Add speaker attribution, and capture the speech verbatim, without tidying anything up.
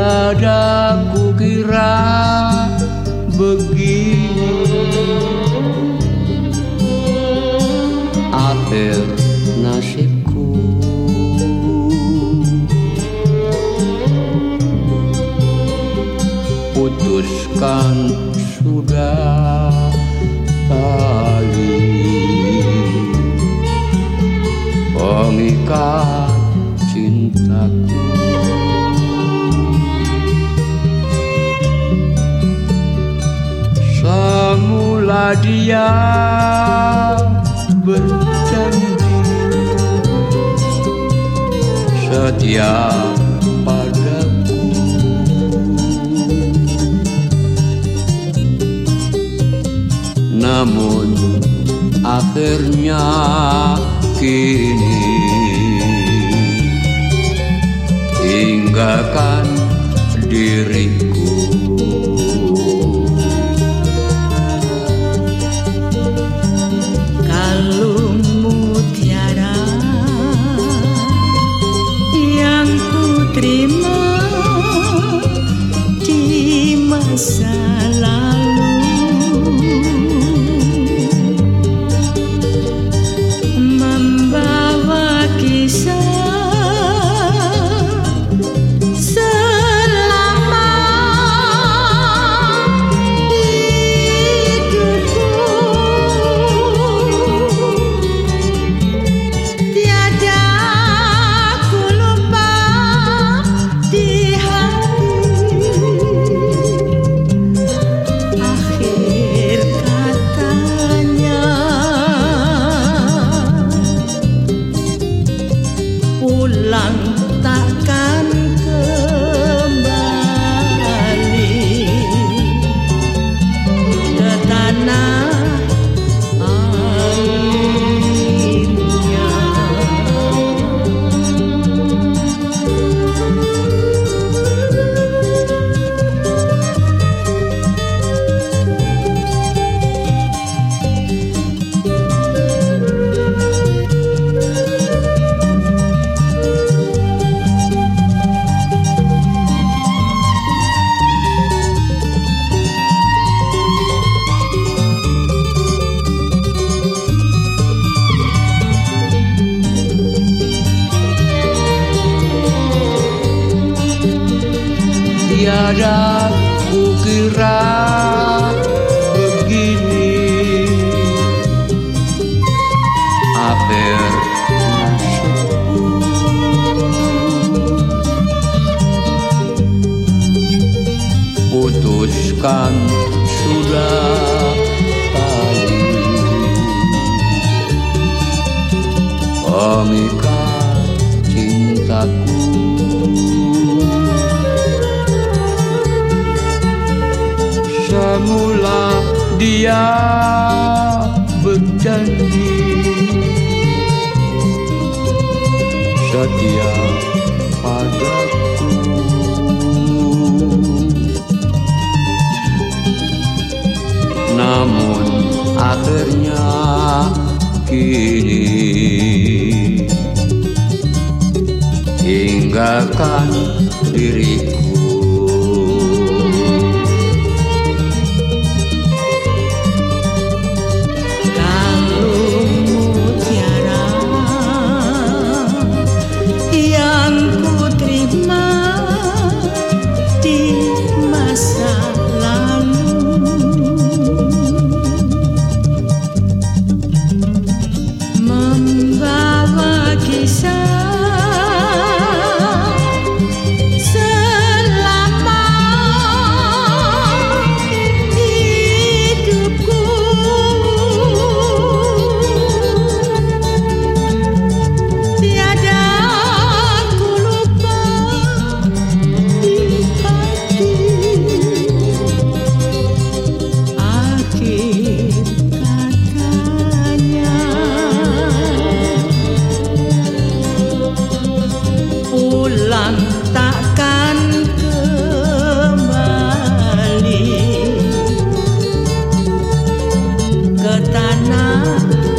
Speaker 1: Tiada kukira begini akhir nasibku. Putuskan sudah tali pengikat cintaku. Semula dia berjanji setia padaku, namun akhirnya kini tinggalkan diriku.
Speaker 2: Kalung mutiara yang ku terima di masa lalu membawa kisah pulang takkan kembali ke tanah airnya.
Speaker 1: Tiada kukira begini akhir nasibku. Putuskan sudah tali pengikat cintaku. Semula dia berjanji setia padaku, namun akhirnya kini tinggalkan diriku.
Speaker 2: Takkan kembali ke tanah